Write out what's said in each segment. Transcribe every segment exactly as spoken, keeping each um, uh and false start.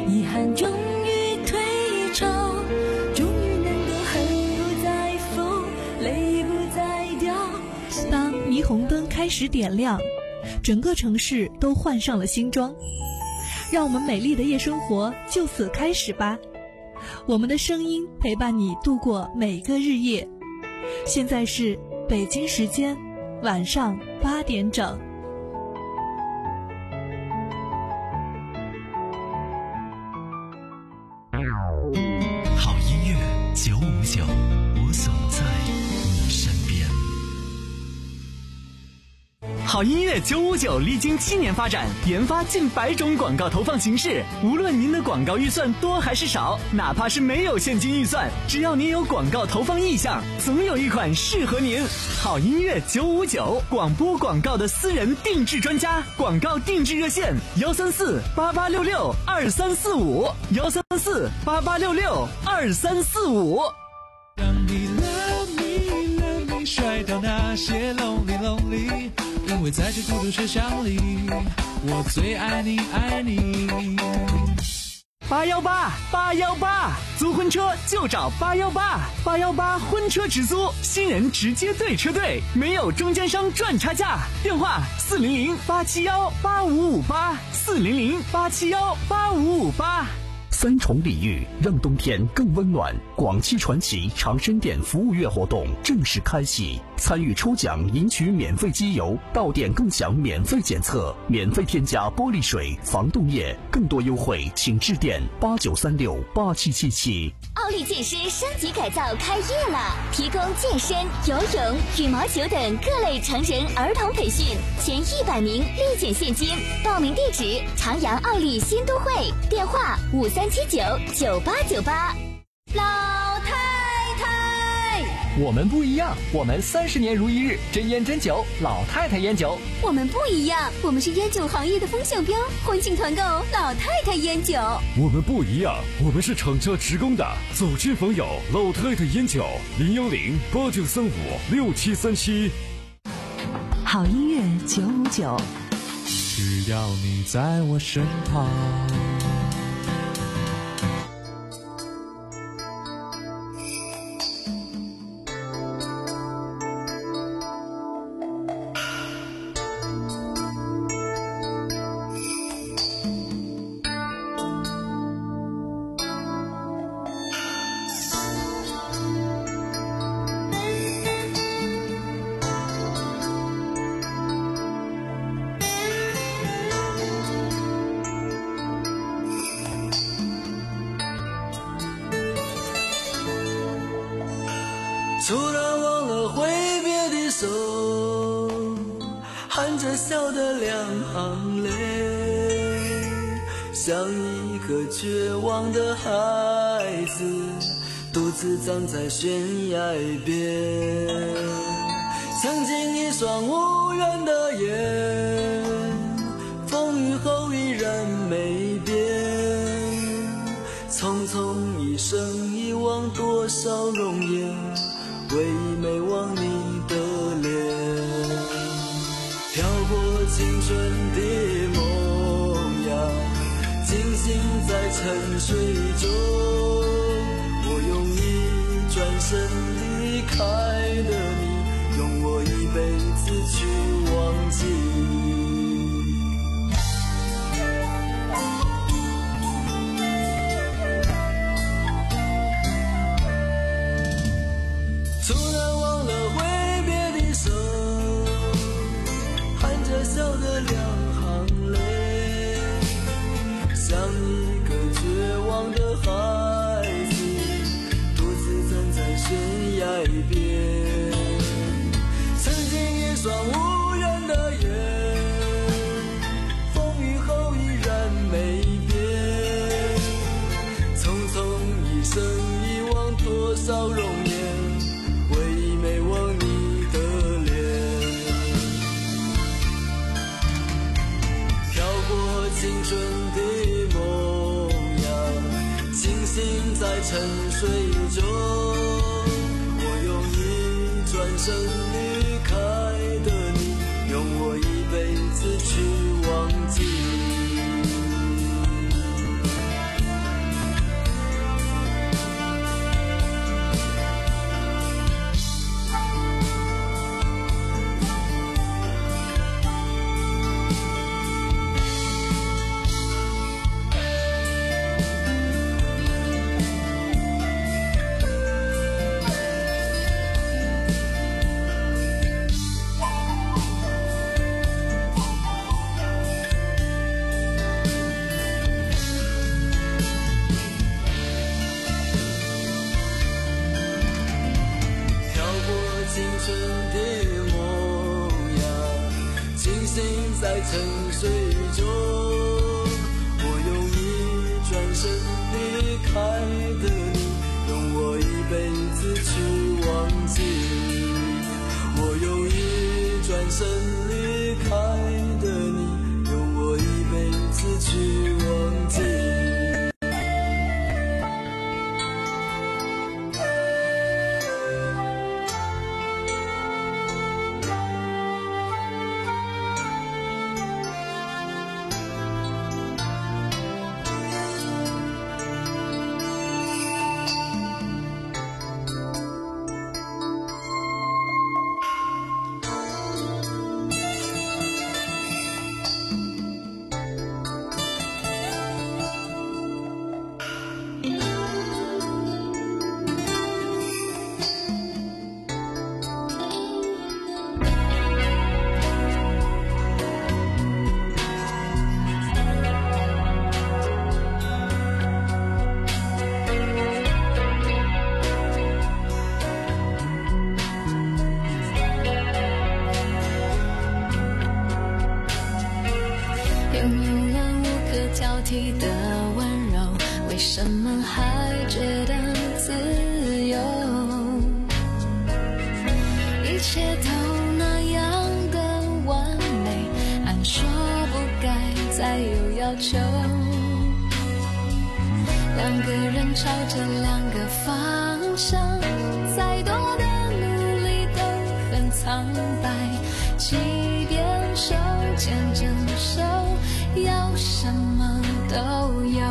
遗憾终于退潮，终于能够恨不再疯，泪不再掉。 当霓虹灯开始点亮，整个城市都换上了新装，让我们美丽的夜生活就此开始吧。我们的声音陪伴你度过每个日夜。现在是北京时间晚上八点整。 好音乐九五九，我总在你身边。好音乐九五九历经七年发展，研发近百种广告投放形式。无论您的广告预算多还是少，哪怕是没有现金预算，只要您有广告投放意向，总有一款适合您。好音乐九五九，广播广告的私人定制专家，广告定制热线幺三四八八六六二三四五幺三四八八六六二三四五。 让你 love me love me 甩掉那些 lonely lonely， 因为在这孤独车厢里，我最爱你爱你。 八幺八八幺八，租婚车就找八幺八，八幺八婚车直租，新人直接对车队，没有中间商赚差价。电话四零零八七幺八五五八，四零零八七幺八五五八。 三重礼遇让冬天更温暖。广汽传祺长生店服务月活动正式开启，参与抽奖赢取免费机油，到店更享免费检测，免费添加玻璃水、防冻液，更多优惠请致电八九三六八七七七。 奥利健身升级改造开业了，提供健身、游泳、羽毛球等各类成人儿童培训，前一百名立减现金。报名地址：长阳奥利新都会，电话五三七九九八九八。 老太太， 我们不一样，我们三十年如一日，真烟真酒，老太太烟酒。 我们不一样，我们是烟酒行业的风向标，欢庆团购老太太烟酒。 我们不一样，我们是厂家职工的，走进访友老太太烟酒，零幺零八九三五六七三七。 好音乐九五九， 只要你在我身旁。 突然忘了挥别的手，含着笑的两行泪，像一个绝望的孩子，独自站在悬崖边。曾经一双无缘的眼，风雨后依然没变。匆匆一生，遗忘多少容颜，唯一没忘你的脸。飘过青春的梦呀，惊醒在沉睡中。我用一转身离开了你，用我一辈子去忘记。突然忘了挥别的手，含着笑的两行泪，像一个绝望的孩子，独自站在悬崖边。曾经一双无缘的眼，风雨后依然没变。匆匆一生，遗忘多少容颜，没忘你的脸。飘过青春的梦呀，惊醒在沉睡中。我用一转身离开的你，用我一辈子去忘记。 沉睡中，我用一转身离开的你，用我一辈子去忘记。我用一转身离开的你，用我一辈子去忘记。 的温柔，为什么还觉得自由？一切都那样的完美，按说不该再有要求。两个人朝着两个方向，再多的努力都很苍白，即便手牵着手，要什么都有。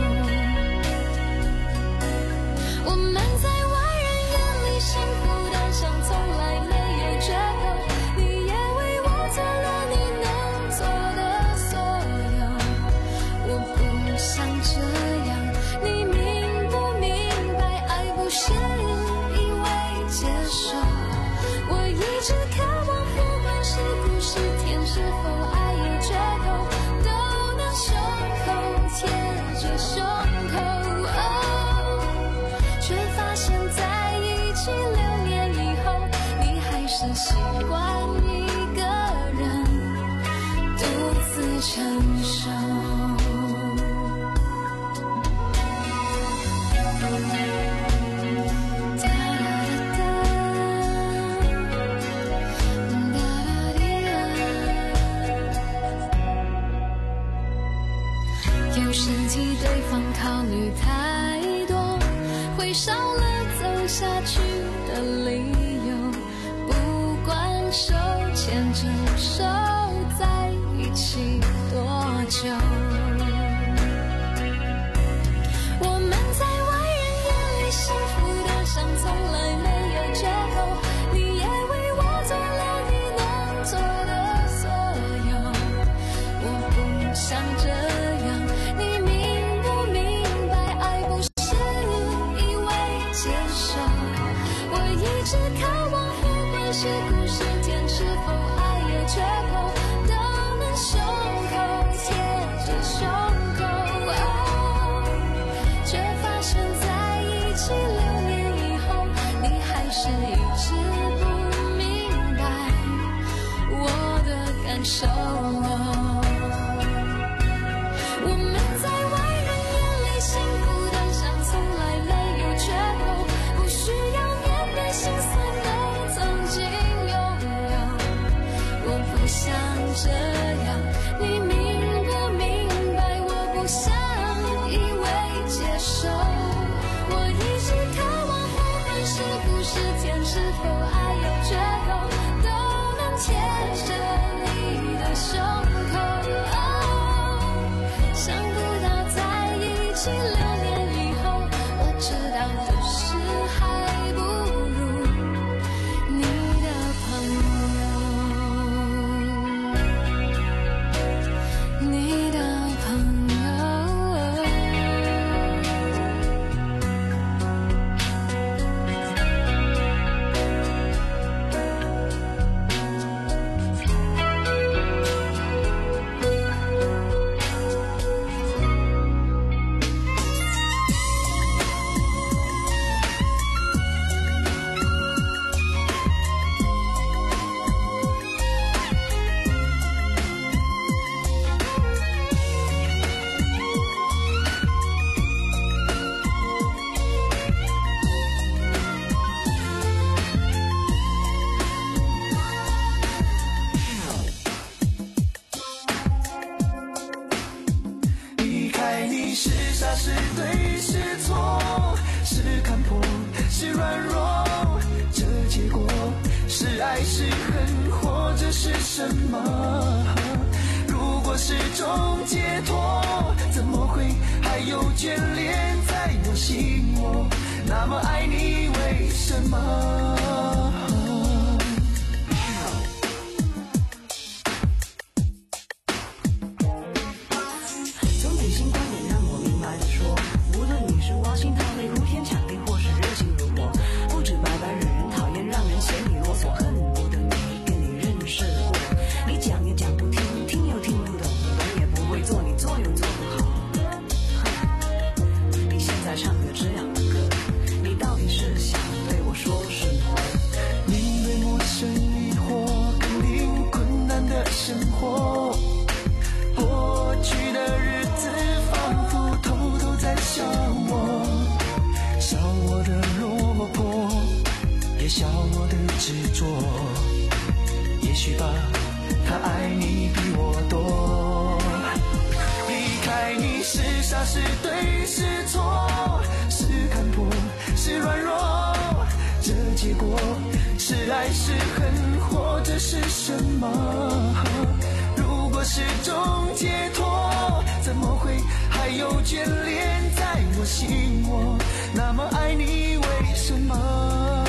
我们在外人眼里幸福的像从来没有缺口，你也为我做了你能做的所有。我不想这样，你明不明白？爱不是一味接受，我一直渴望不管是苦是甜，是否爱有缺口，都能胸口贴着胸口，哦，却发现在一起六年以后，你还是习惯一个人独自承受。有时替对方考虑太多，会少了走下去的理由。不管手牵着手在一起多久，我们在外人眼里幸福的像从来没有缺口，你也为我做了你能做的所有。我不想这样，你明不明白？爱不是一味接受，我一直渴望不管是苦是甜，是否爱有缺口，都能胸口贴着胸口，哦，却发现在一起六年以后，你还是一直不明白我的感受。我们在外人眼里幸福的像从来没有缺口，不需要面对心酸的曾经拥有。我不想这样，你明不明白？我不想一味接受，我一直渴望不管是苦是甜，是否爱有缺口，都能贴着你的胸口，哦，想不到在一起六年以后，我知道的事还不如你的朋友，你的朋友。 什么？如果是种解脱，怎么会还有眷恋在我心窝？那么爱你为什么？ 从内心观点让我明白的说，无论你是挖心掏肺、哭天抢地，或是热情如火，不止白白惹人讨厌，让人嫌你啰嗦，恨不得没跟你认识过。你讲也讲不听，听又听不懂，懂也不会做，你做又做不好。你现在唱的这样的歌，你到底是想对我说什么？ 面对陌生疑惑，肯定困难的生活，过去的日子仿佛偷偷在笑我，笑我的落魄，也笑我的执着。也许吧，他爱你比我多。离开你是傻是对是错，是看破是软弱，这结果是爱是恨或者是什么？如果是种解脱，怎么会还有眷恋在我心窝？那么爱你为什么？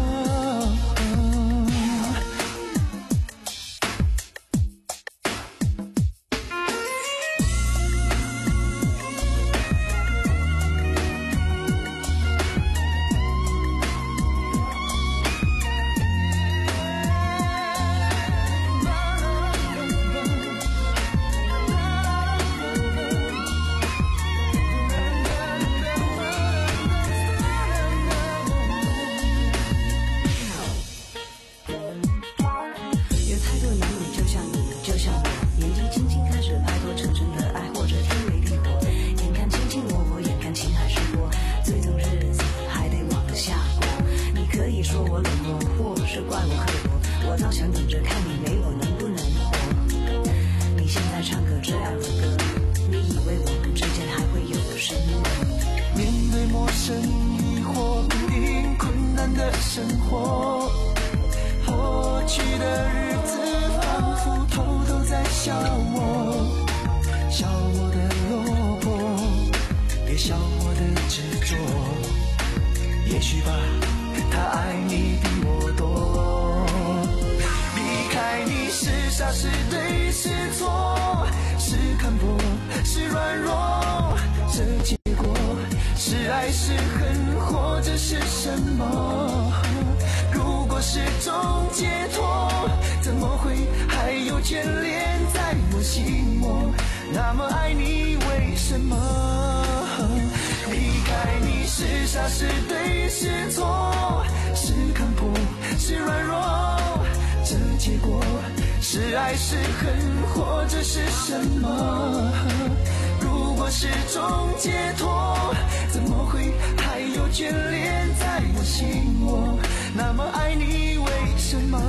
生活，过去的日子仿佛偷偷在笑我，笑我的落魄，别笑我的执着。也许吧，他爱你比我多。离开你是傻是对是错，是看破是软弱，这结果是爱是恨或者是什么？如果是种解脱，怎么会还有眷恋在我心窝？那么爱你为什么？离开你是傻是对是错，是看破是软弱，这结果是爱是恨或者是什么？如果是种解脱，怎么会还有眷恋在我心窝？那么爱你为什么？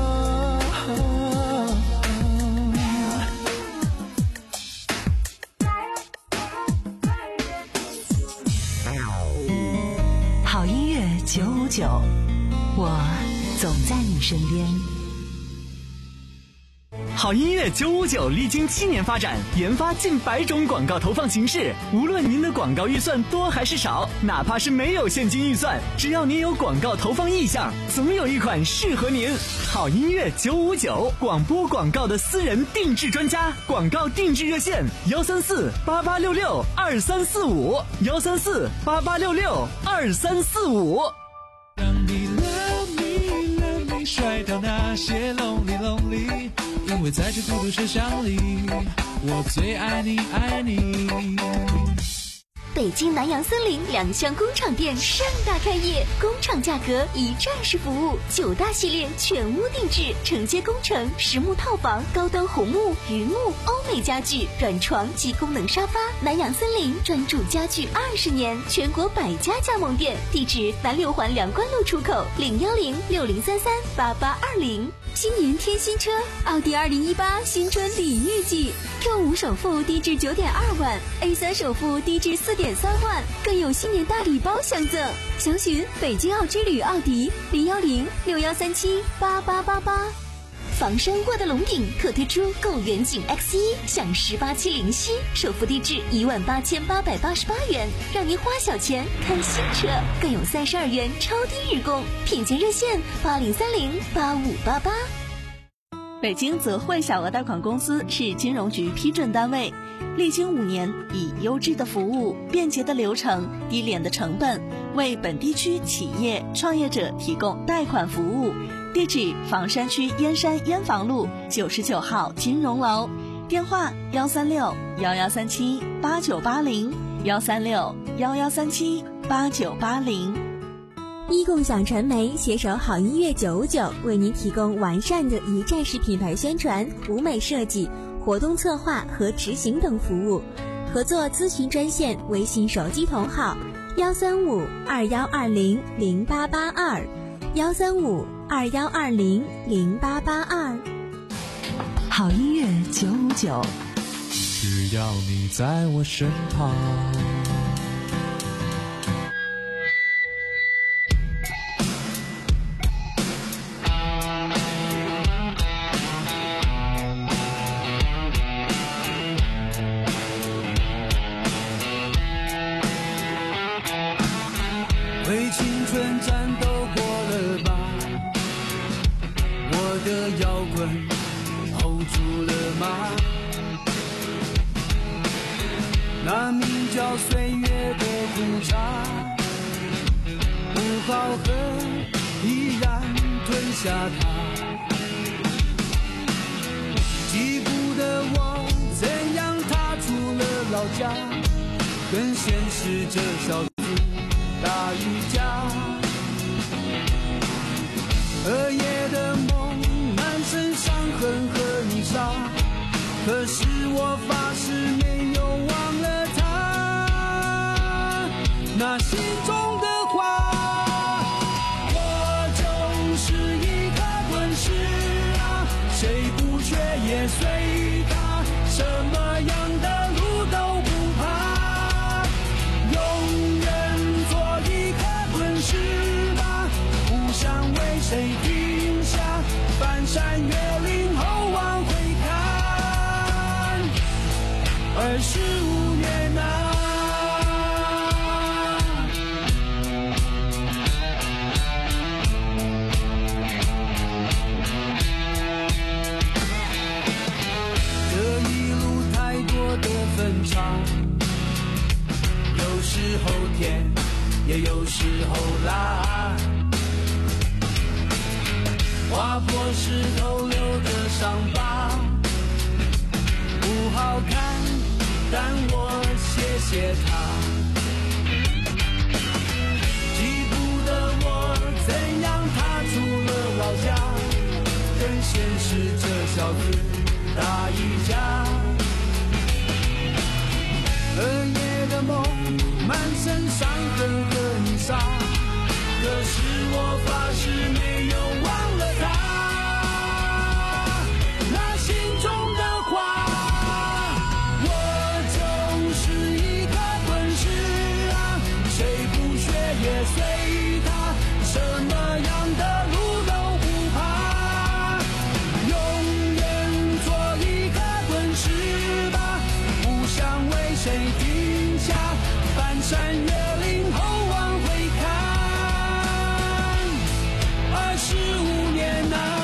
好音乐九五九，我总在你身边。 好音乐九五九历经七年发展，研发近百种广告投放形式。无论您的广告预算多还是少，哪怕是没有现金预算，只要您有广告投放意向，总有一款适合您。好音乐九五九，广播广告的私人定制专家，广告定制热线：幺三四八八六六二三四五，幺三四八八六六二三四五。 让你 love me love me 甩掉那些 lonely lonely， 因为在这孤独车厢里，我最爱你爱你。 北京南阳森林两厢工厂店盛大开业，工厂价格一站式服务，九大系列全屋定制，承接工程、实木套房、高端红木、榆木、欧美家具、软床及功能沙发。南阳森林专注家具二十年，全国百家加盟店，地址南六环梁关路出口，零幺零六零三三八八二零。 新年添新车，奥迪二零一八新春礼遇季 ，Q 五首付低至九点二万 ，A 三首付低至四点三万，更有新年大礼包相赠。详询北京奥之旅奥迪零幺零六幺三七八八八八。 防山沃德龙顶特推出购远景 X 一享十八期零息，首付低至一万八千八百八十八元，让您花小钱看新车，更有三十二元超低日供，品鉴热线八零三零八五八八。 北京泽汇小额贷款公司是金融局批准单位，历经五年，以优质的服务、便捷的流程、低廉的成本，为本地区企业创业者提供贷款服务。地址：房山区燕山燕房路九十九号金融楼，电话：幺三六幺幺三七八九八零幺三六幺幺三七八九八零。 一共享传媒携手好音乐九五九，为您提供完善的一站式品牌宣传、舞美设计、活动策划和执行等服务。合作咨询专线：微信手机同号幺三五二幺二零零八八二幺三五二幺二零零八八二。 好音乐九五九， 只要你在我身旁。 为青春战斗过了吧，我的摇滚 hold 住了吗？那名叫岁月的苦茶，不好喝依然吞下它。疾步的我怎样踏出了老家，更现实这小子打瑜伽，二夜的梦，满身伤痕和泥沙，可是我发誓没有忘了他，那心中的话。我就是一颗滚石啊，谁不缺也随他，什么样的路都不怕，永远做一颗滚石吧，不想为谁停下，翻山越岭后往回看，二十五年啊。这一路太多的分岔，有时候甜，也有时候辣，划破石头留的伤疤，不好看，但我谢谢他。疾步的我怎样踏出了老家，更现实这小子打一架。二夜的梦，满身伤痕和泥沙，可是我发誓没有忘了他，那心中的话。我就是一颗滚石啊，谁不学也随他，什么样的路都不怕，永远做一颗滚石吧，不想为谁停下，翻山越岭后往回看，二十五年啊。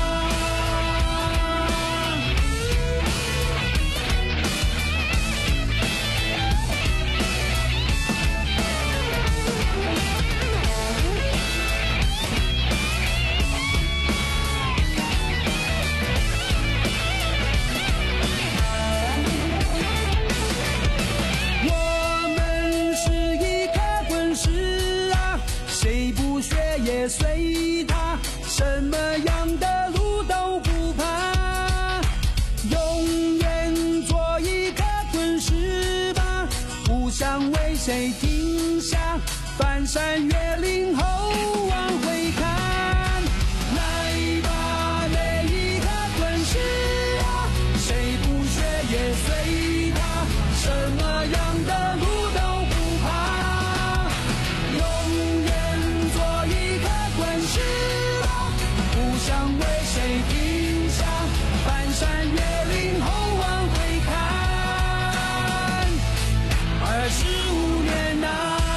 我们是一颗滚石啊，谁不学也随他，什么样的路都不怕，永远做一颗滚石吧，不想为谁停下，翻山越岭后往回看，来吧，每一颗滚石啊，谁不学也随他，什么样的路都不怕，永远做一颗滚石吧，不想为谁停才十五年呐、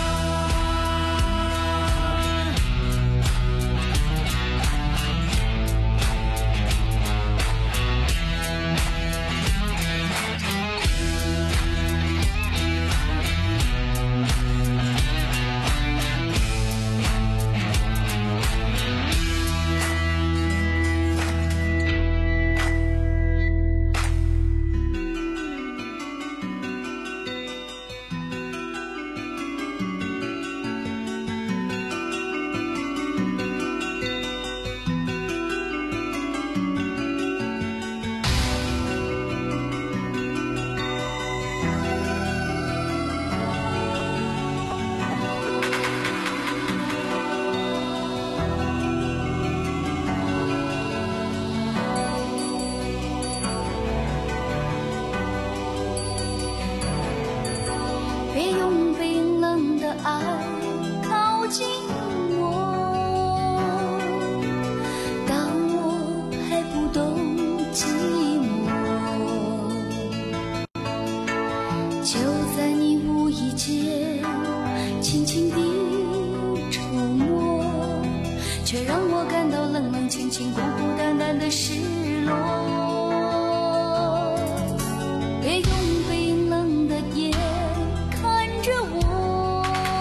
别用冰冷的爱靠近我，当我还不懂寂寞，就在你无意间轻轻地触摸，却让我感到冷冷清清孤孤单单的失落。别用冰冷的眼看着我，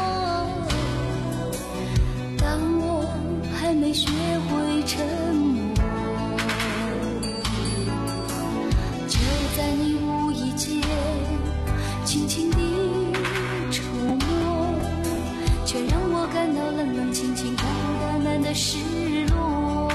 当我还没学会沉默，就在你无意间轻轻地触摸，却让我感到冷冷清清孤孤单单的失落。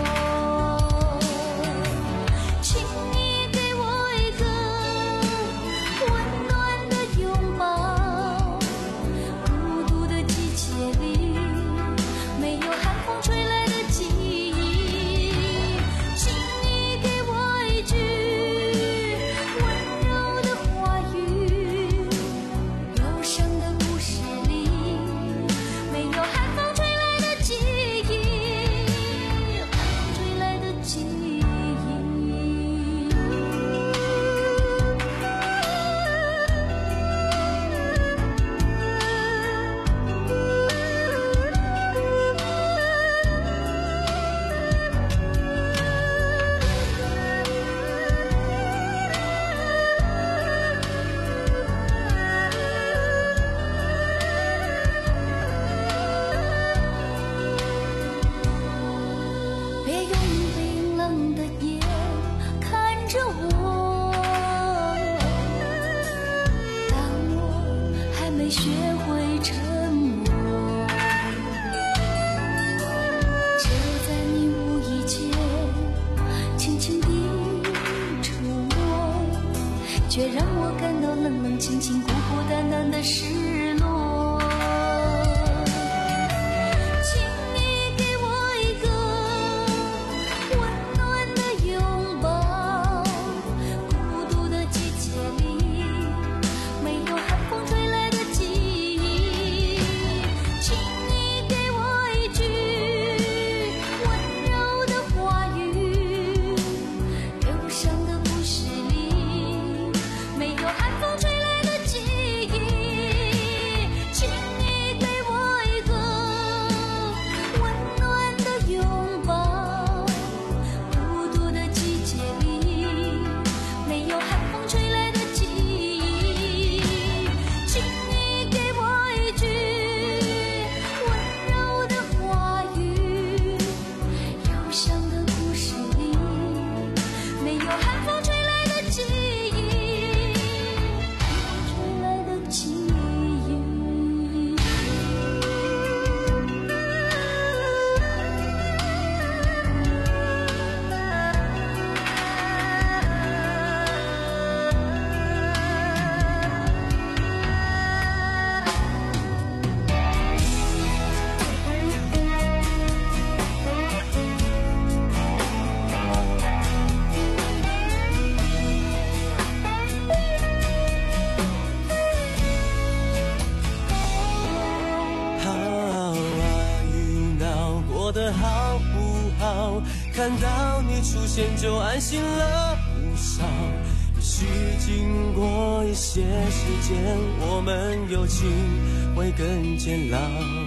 请你给我一个温暖的拥抱，孤独的季节里没有寒风吹来的记忆，请你给我一句温柔的话语，忧伤的故事里没有寒风吹来的记忆，寒风吹来的记忆。别用冰冷的眼看着我，当我还没学会沉默，就在你无意间轻轻地触摸，却让我感到冷冷清清孤孤单单的失落。请你给我一个温暖的拥抱，孤独的季节里没有寒风吹来的记忆，请你给我一句温柔的话语，忧伤的故事里没有寒风吹来的记忆，请你给我一个温暖的拥抱，孤独的季节里没有寒风吹来的记忆，请你给我一句温柔的话语，忧伤的故事里没有寒风吹来的记忆，寒风吹来的记忆。 How are you now？ 过得好不好？看到你出现就安心了不少。也许许经过一些时间，我们友情会更坚牢。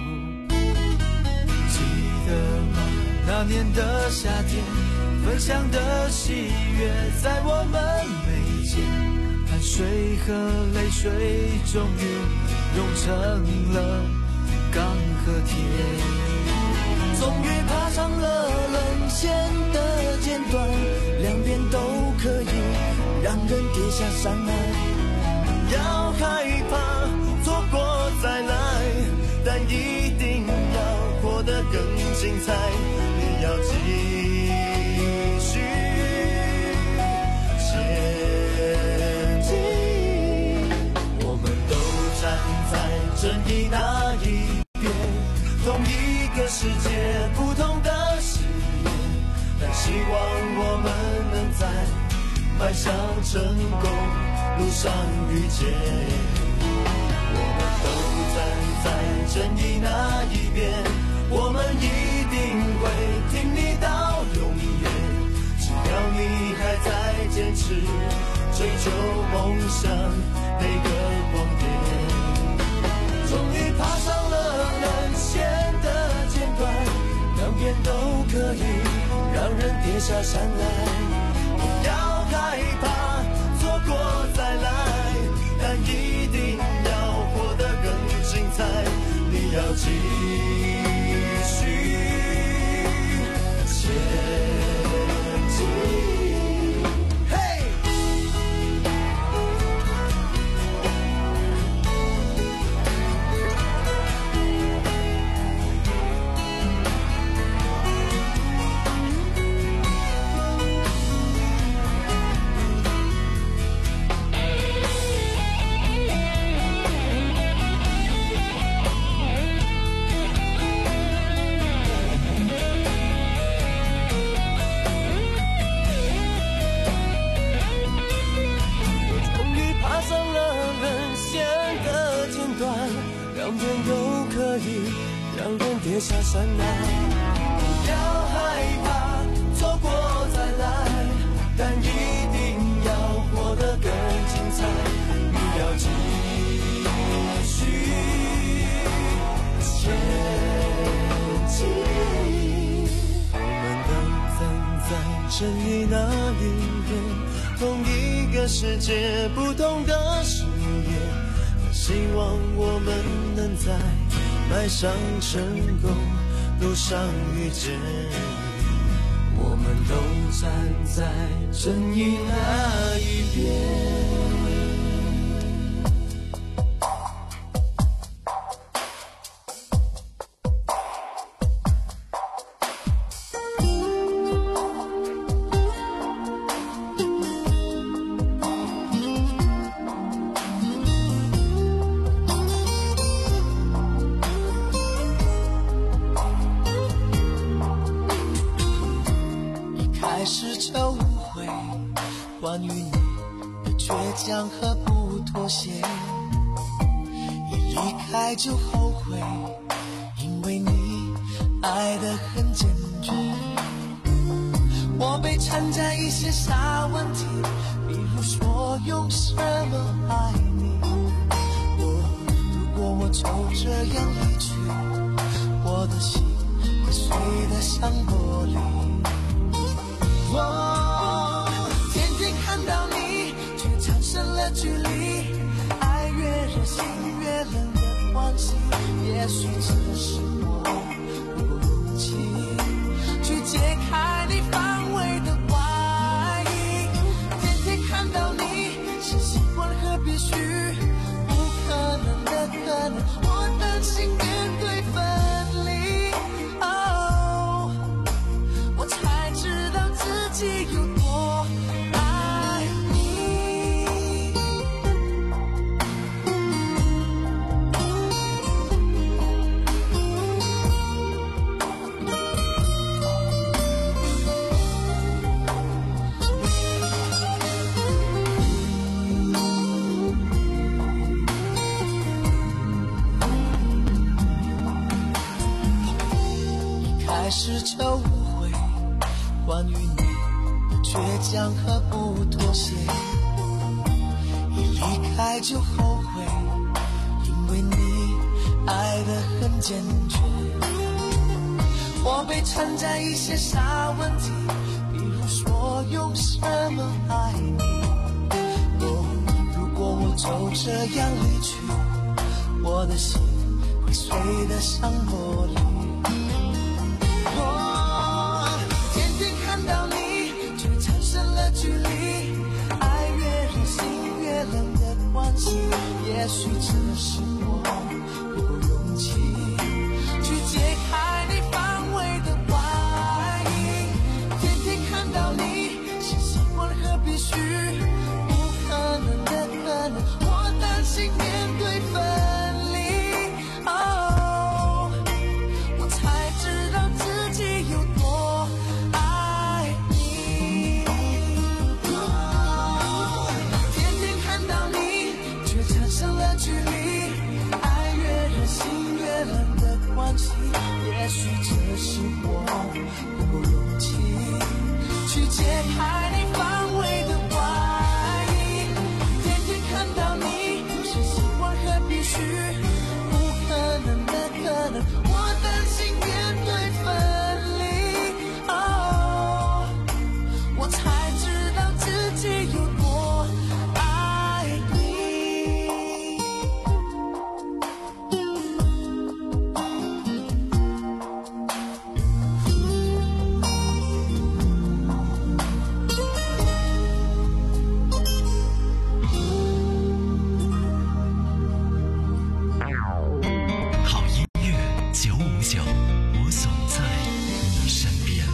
记得吗？那年的夏天，分享的喜悦在我们眉间，汗水和泪水终于融成了钢和铁， 终于爬上了人线的尖端，两边都可以让人跌下山来。不要害怕错过再来，但一定要活得更精彩。你要继续前进，我们都站在正义那一边，同一个世界，不同的誓言，但希望我们能在迈向成功路上遇见。我们都站在正义那一边，我们一定会挺你到永远。只要你还在坚持追求梦想那个光点。终于爬上了人线的尖端，两边都可以让人跌下山来。不要害怕错过再来，但一定要活得更精彩。你要继续前进。嘿！跌下山来，不要害怕错过再来，但一定要活得更精彩。你要继续前进。我们都站在正义那一边，同一个世界，不同的誓言，希望我们能在迈上成功路上遇见。我们都站在正义那一边。关于你的倔强和不妥协，一离开就后悔，因为你爱得很坚决。我被缠在一些小问题，比如说用什么爱你。我如果我就这样离去，我的心会碎得像玻璃。我看到你，却产生了距离，爱越热心越冷的关系。也许这是我不够勇气去解开你防卫的外衣。天天看到你，是习惯和必须，不可能的可能，我担心面对分离。哦，我才知道自己有多开始就误会，关于你的倔强和不妥协， 离开就后悔，因为你爱得很坚决。我被缠在一些傻问题，比如说用什么爱你。哦，如果我就这样离去，我的心会碎得像玻璃。哦，天天看到你，却产生了距离，爱越热心越冷的关系。也许只是我不够勇气去解开你防卫的外衣。天天看到你，是习惯和必须，不可能的可能，我担心面对分离。哦，我才知道自己有多爱你。哦，天天看到你，却产生了距离，爱越热心越冷的关系。也许这是我不够勇气去解开你防卫的外衣。天天看到你，是习惯和必须，不可能的可能，我担心面对分离。哦，我才知道自己有多爱你。 好音乐九五九，我总在你身边。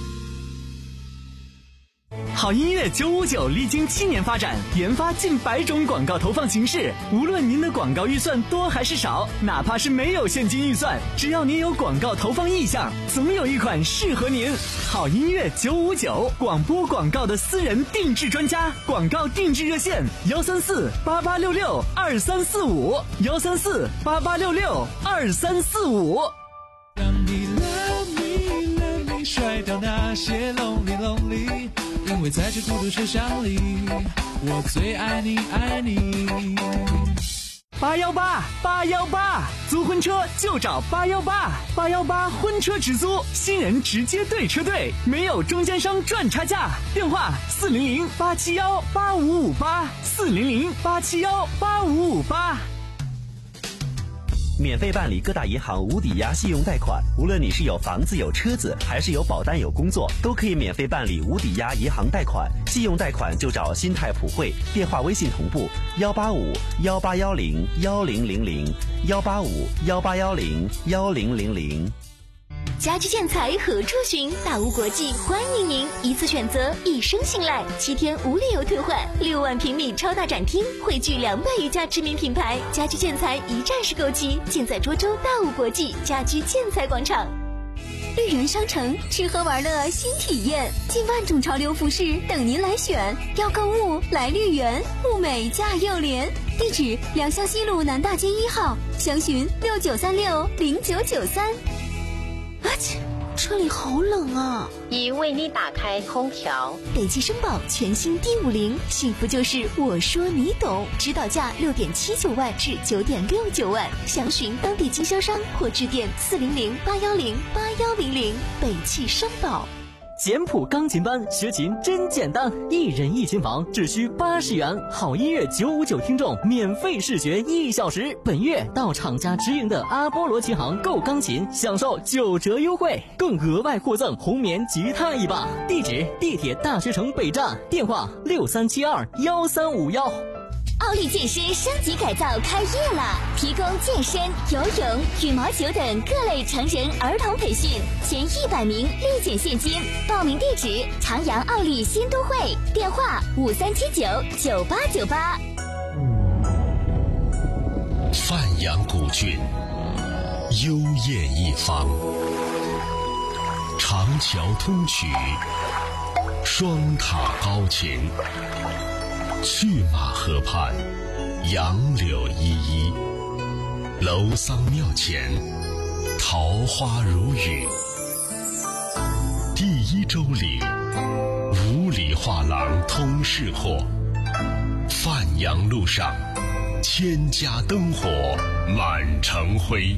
好音乐九五九历经七年发展，研发近百种广告投放形式。无论您的广告预算多还是少，哪怕是没有现金预算，只要您有广告投放意向，总有一款适合您。好音乐九五九，广播广告的私人定制专家，广告定制热线：幺三四八八六六二三四五，幺三四八八六六二三四五。 让你 love me love me， 甩掉那些 lonely lonely， 因为在这孤独车厢里，我最爱你爱你。 八幺八八幺八，租婚车就找八幺八，八幺八婚车直租，新人直接对车队，没有中间商赚差价。电话四零零八七幺八五五八，四零零八七幺八五五八。 免费办理各大银行无抵押信用贷款，无论你是有房子有车子，还是有保单有工作，都可以免费办理无抵押银行贷款。信用贷款就找新泰普惠，电话微信同步幺八五幺八幺零幺零零零幺八五幺八幺零幺零零零。 家居建材何处寻？大屋国际欢迎您，一次选择，一生信赖，七天无理由退换，六万平米超大展厅，汇聚两百余家知名品牌，家居建材一站式购齐，尽在涿州大屋国际家居建材广场。绿园商城，吃喝玩乐新体验，近万种潮流服饰等您来选。要购物来绿园，物美价又廉。地址：良乡西路南大街一号，详询六九三六零九九三。啊切，车里好冷啊！ 已为你打开空调。 北汽绅宝全新 D 五零，幸福就是我说你懂，指导价六点七九万至九点六九万，详询当地经销商或致电四零零八幺零八幺零零。北汽绅宝。 简谱钢琴班学琴真简单，一人一琴房只需八十元，好音乐九五九听众免费试学一小时。本月到厂家直营的阿波罗琴行购钢琴，享受九折优惠，更额外获赠红棉吉他一把。地址：地铁大学城北站，电话六三七二幺三五幺。 奥利健身升级改造开业了，提供健身、游泳、羽毛球等各类成人儿童培训，前一百名立减现金。报名地址：长阳奥利新都会，电话五三七九九八九八。 范阳古郡，幽艳一方，长桥通衢，双塔高擎。去马河畔，杨柳依依，楼桑庙前，桃花如雨。第一州岭，五里画廊通市货，范阳路上，千家灯火满城灰。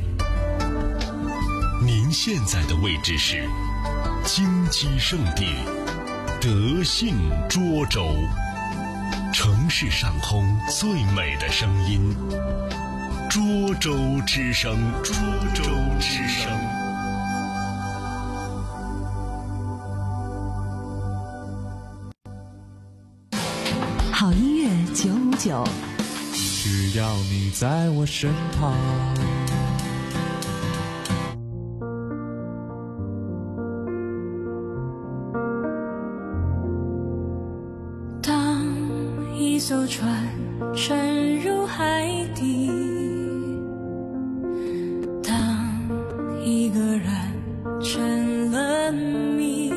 您现在的位置是金鸡圣地德信涿州，城市上空最美的声音，涿州之声，涿州之声。 好音乐九五九， 只要你在我身旁。 当一艘船沉入海底，当一个人成了谜，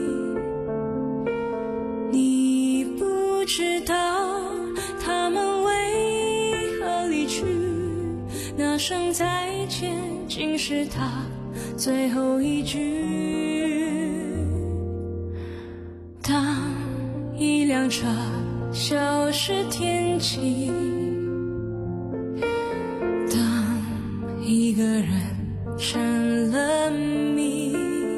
你不知道他们为何离去，那声再见竟是他最后一句。当一辆车消失天际，当一个人成了谜，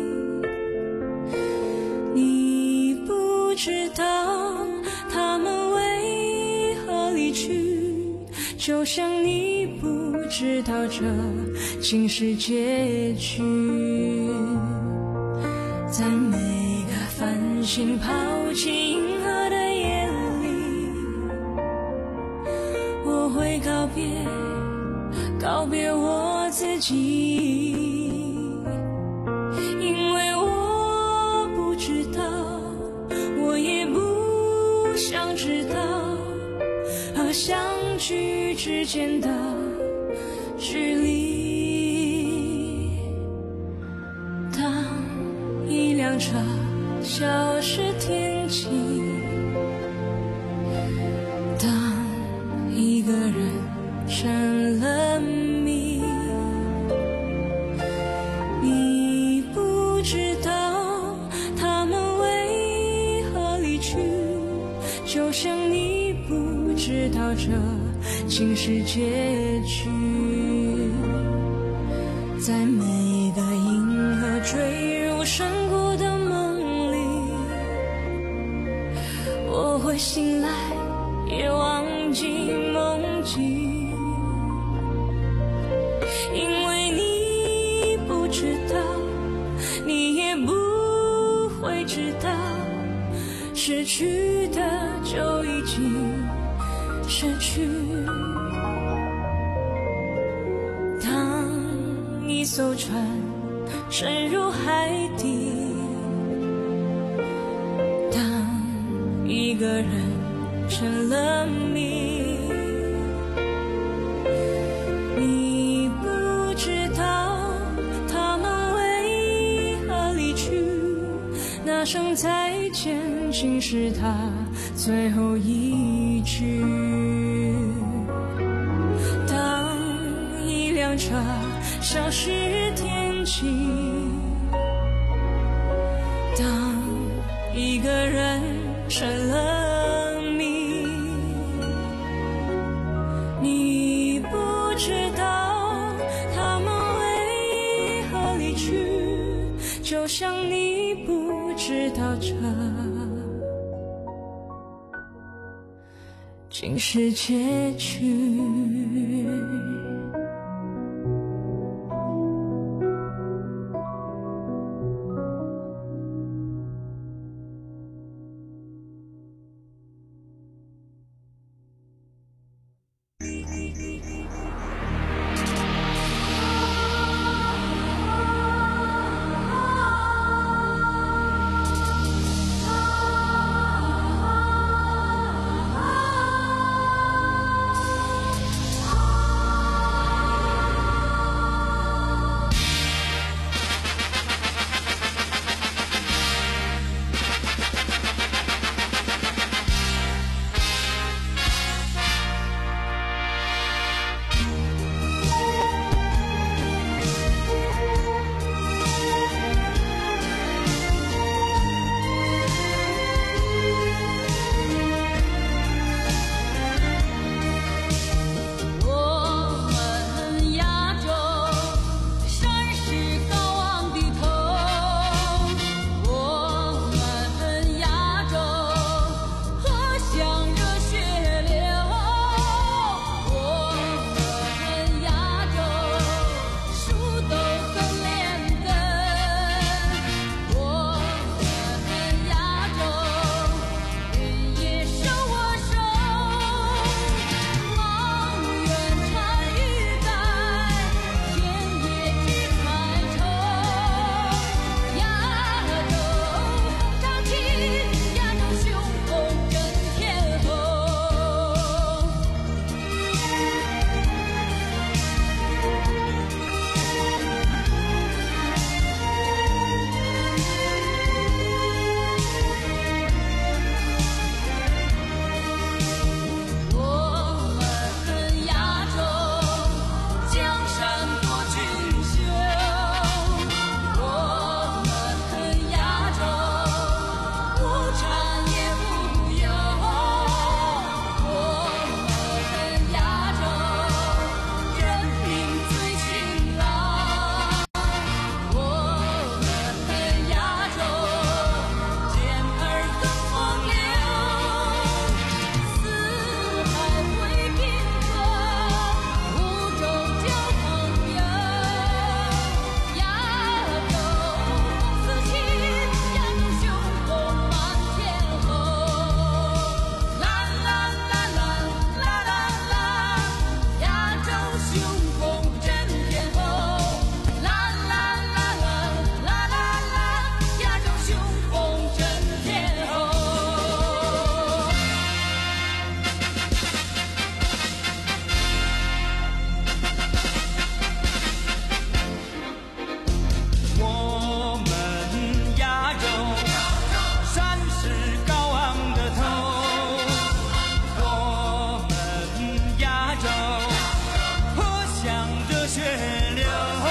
你不知道他们为何离去，就像你不知道这竟是结局。在每个繁星抛弃银河的夜里，我会告别告别我自己，因为我不知道，我也不想知道和相聚之间的距离。当一辆车消失天际，当一个人成了谜，你不知道他们为何离去，就像你不知道这竟是结局。在每个银河坠入深谷的梦里，我会醒来也忘记梦境，因为你不知道，你也不会知道，失去的就已经失去。当一艘船沉入海底，当一个人成了谜，你不知道他们为何离去，那声再见竟是他最后一句。当一辆车消失天际，当一个人成了谜，你不知道他们为何离去，就像你不知道这竟是结局。 血流。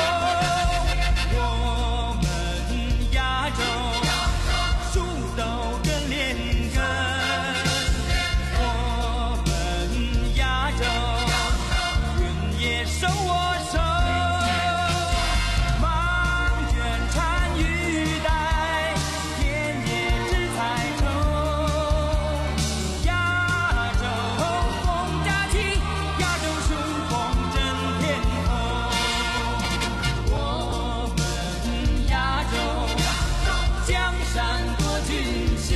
我们亚洲树都跟连根，我们亚洲云也手握手，忙卷单玉带，田野织彩绸。亚洲风佳期，亚洲雄风震天空。我们亚洲江山多俊秀，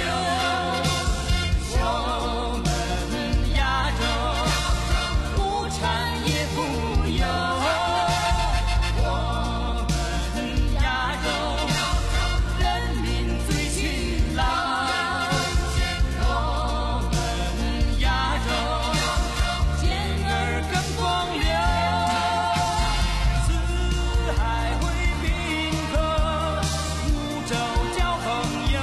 我们亚洲物产也富有，我们亚洲人民最勤劳，我们亚洲健儿更风流，四海为宾客，五洲交朋友，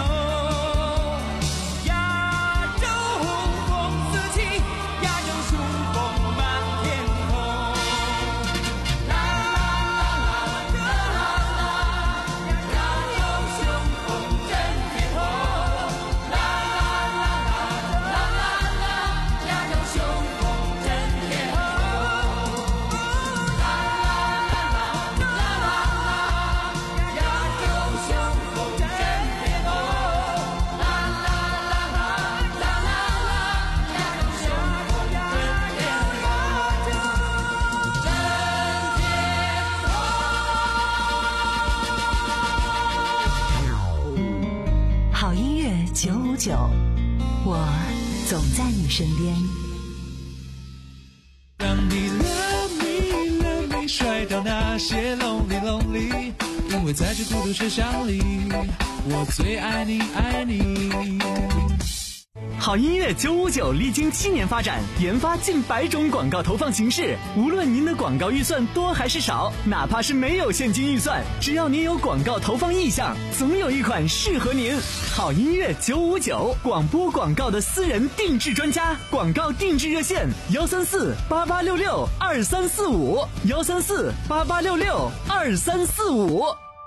亚洲风四起，亚洲雄风满天空。啦啦啦啦啦，亚洲雄风震天空。啦啦啦啦啦啦，亚洲雄风震天空。啦啦啦啦啦啦，亚洲雄风震天空。啦啦啦啦啦啦，亚洲雄风震好音乐九五九，我总在你身边。 让你 love me love me 甩掉那些 lonely lonely， 因为在这孤独车厢里，我最爱你爱你。 好音乐九五九历经七年发展，研发近百种广告投放形式。无论您的广告预算多还是少，哪怕是没有现金预算，只要您有广告投放意向，总有一款适合您。好音乐九五九，广播广告的私人定制专家，广告定制热线：幺三四八八六六二三四五，幺三四八八六六二三四五。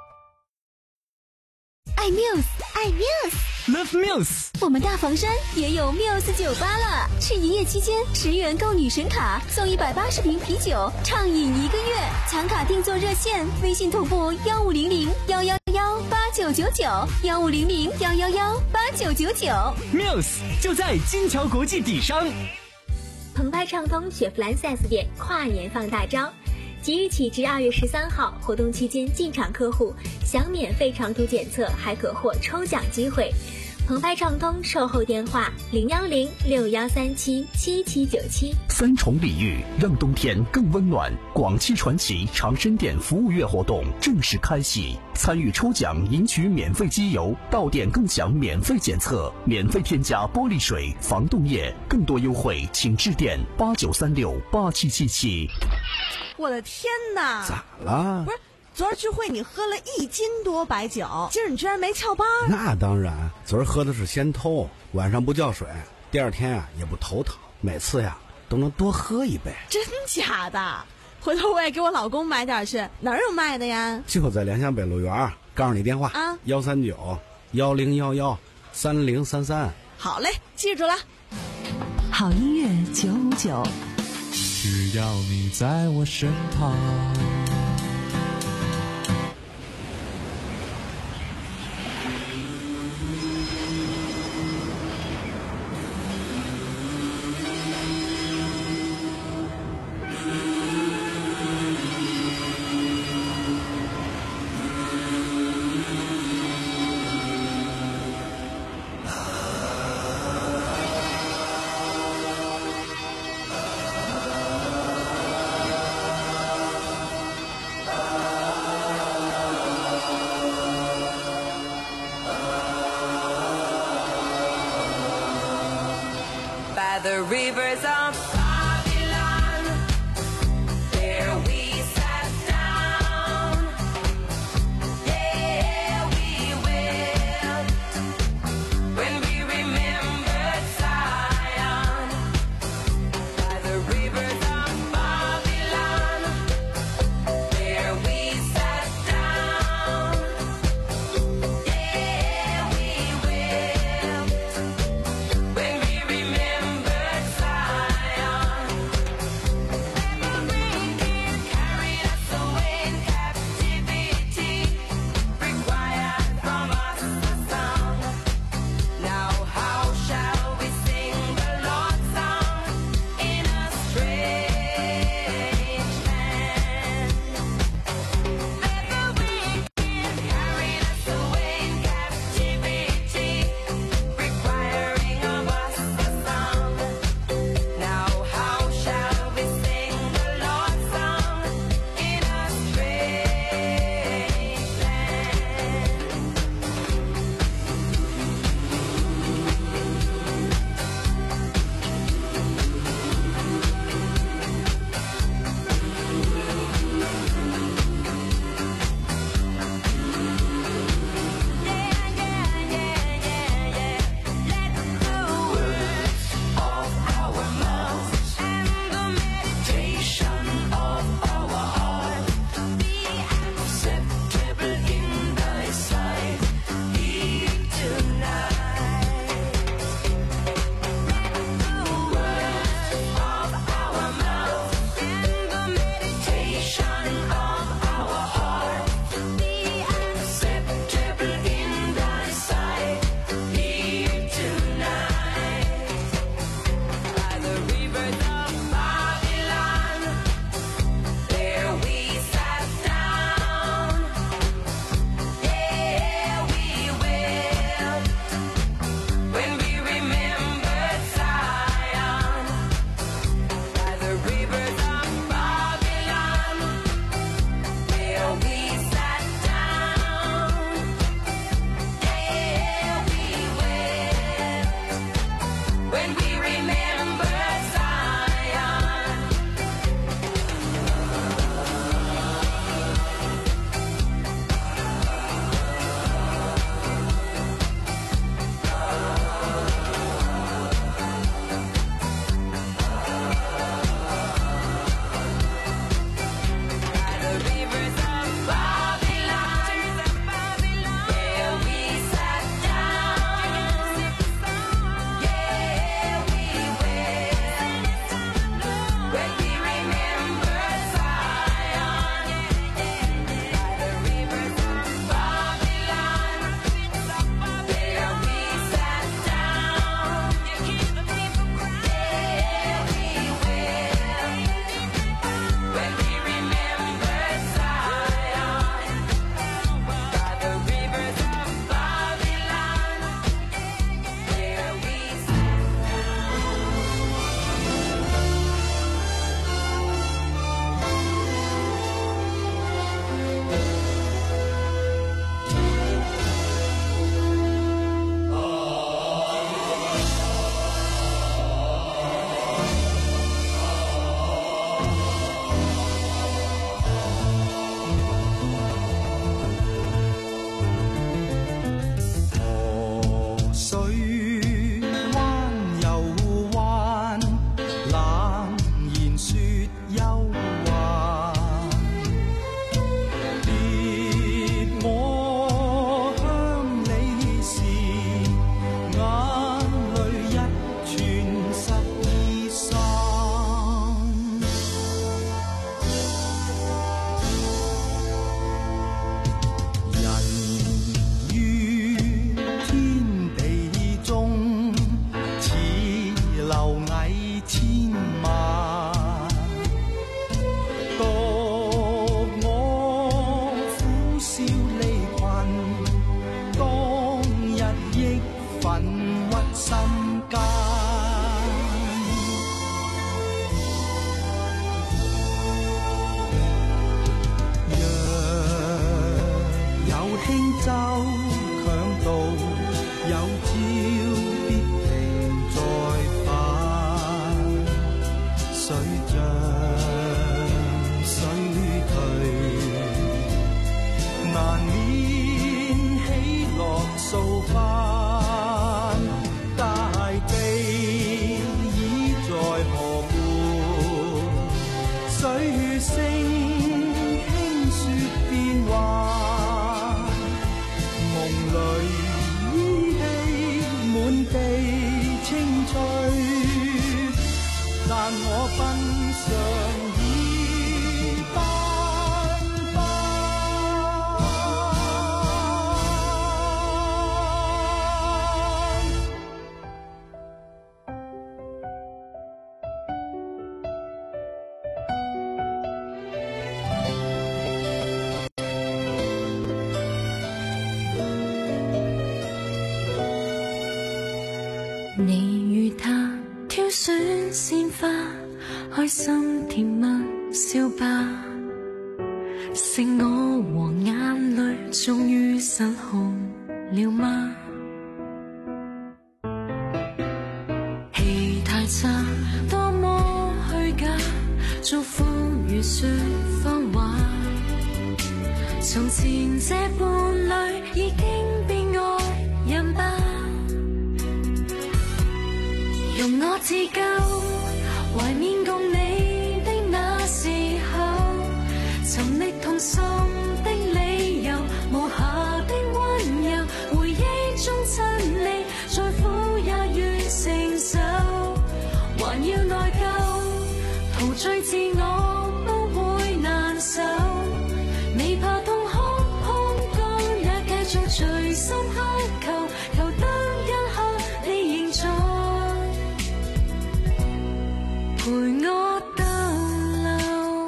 爱 Muse， 爱 Muse。Love Muse， 我们大房山也有 Muse 酒吧了。是营业期间，十元购女神卡，送一百八十瓶啤酒，畅饮一个月。抢卡订座热线：微信同步幺五零零幺幺幺八九九九，幺五零零幺幺幺八九九九。 Muse 就在金桥国际底商。 澎湃畅通雪佛兰 四 S 店跨年放大招。即日起至二月十三号，活动期间进场客户享免费长途检测，还可获抽奖机会。澎湃畅通售后电话零幺零六幺三七七七九七。 三重礼遇让冬天更温暖。广汽传祺长生店服务月活动正式开启，参与抽奖赢取免费机油，到店更享免费检测，免费添加玻璃水、防冻液，更多优惠请致电八九三六八七七七。 我的天哪！ 咋了？ 不是，昨儿聚会你喝了一斤多白酒，今儿你居然没翘班？ 那当然，昨儿喝的是鲜偷，晚上不叫水，第二天啊也不头疼，每次呀都能多喝一杯。 真假的？回头我也给我老公买点去，哪儿有卖的呀？ 就在良乡北路园，告诉你电话啊， 幺三九幺零幺幺三零三三。 好嘞，记住了。 好音乐九五九。 只要你在我身旁。 The rivers of Babylon, there we sat down. There we will, when we remembered Zion. By the rivers of Babylon, 輕舟強渡，有朝必停再返。水漲水退，難免喜樂數番。大地已在河畔，水聲輕說變幻。夢裏依稀滿地青翠，但我奔上已斑斑。 你與他挑選鮮花，開心甜蜜笑吧，是我和眼淚終於失控了嗎？戲太差，多麼虛假，祝福如說謊話。從前這伴侶已經變愛人吧，容我自救，懷緬共你的那時候，尋覓同心的理由，無瑕的溫柔，回憶中親你，再苦也願承受，還要內疚，陶醉自我不會難受，未怕痛哭空乾，也繼續隨心乞求，求得一刻你仍在陪我逗留。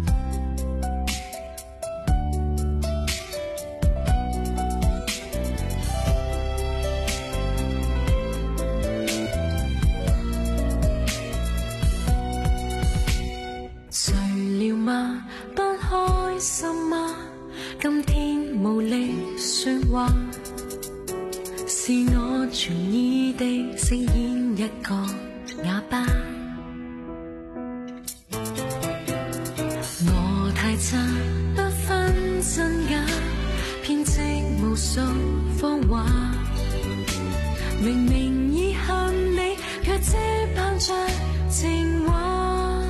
睡了嗎？不開心嗎？今天無力說話，是我全意地飾演一個啞巴。我太差，不分真假，編織無數謊話。明明已恨你，卻遮盼着情話。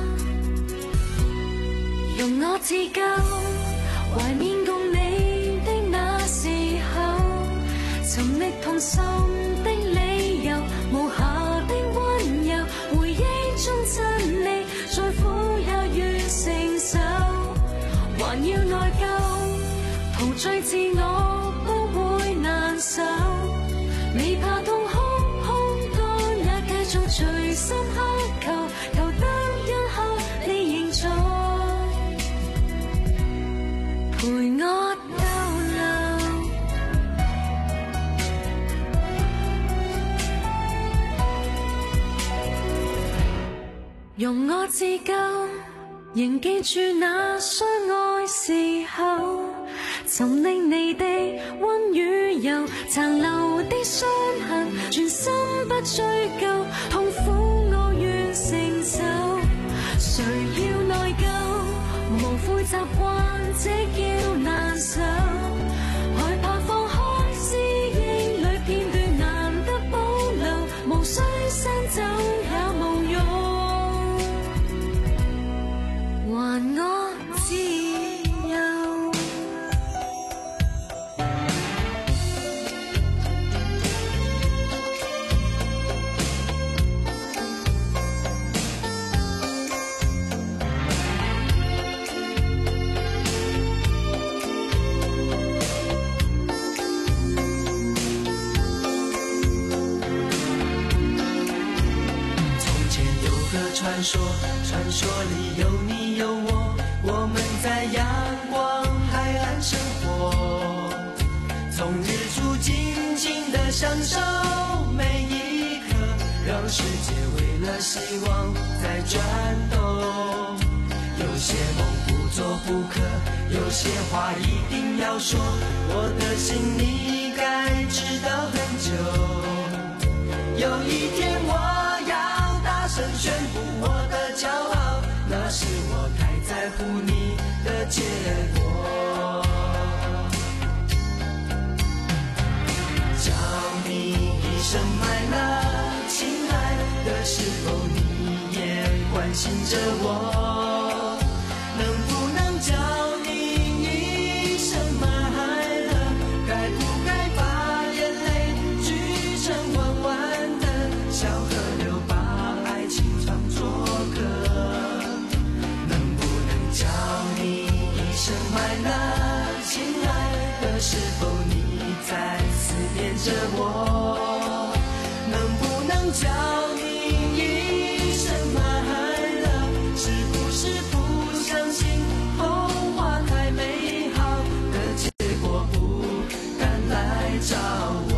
容我自救，懷緬共你的那時候，尋覓同心的理由，無瑕的溫柔，回憶中親你，再苦也願承受，還要內疚，陶醉自我不會難受，未怕痛哭空乾，也繼續隨心乞求，求得一刻你仍在陪我逗留。容我自救，仍記住那相愛時候，尋覓你的溫與柔，殘留的傷痕，全心不追究，痛苦我願承受，誰要內疚，無悔習慣這叫難受，害怕放開思憶裏片段難得保留，無需刪走也無用，還我自由。 传说，传说里有你有我，我们在阳光海岸生活，从日出静静地享受每一刻，让世界为了希望在转动，有些梦不做不可，有些话一定要说，我的心你该知道很久。有一天我要大声宣布我的骄傲，那是我太在乎你的结果。叫你一声买了，亲爱的，是否你也关心着我？能不能叫你一声买了？该不该把眼泪聚成弯弯的小河流，把爱情唱作歌？能不能叫你一声买了？亲爱的，是否你在思念着我？能不能叫你一声买了？是不是不相信童话太美好的结果，不敢来找我？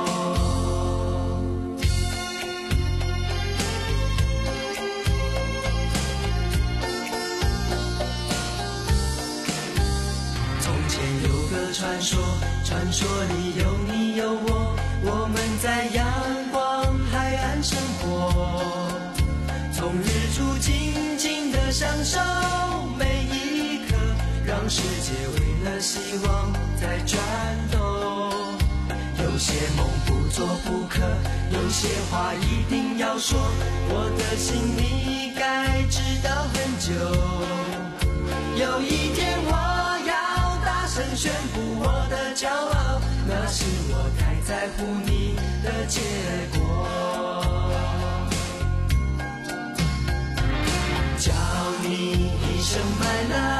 从前有个传说，传说里有你有我，我们在阳光海岸生活，从日出静静的享受每一刻，让世界为了希望在转动。有些梦不做不可，有些话一定要说，我的心你该知道很久。有一天我要大声宣布我的骄傲，那是我太在乎你的结果。叫你一声买了，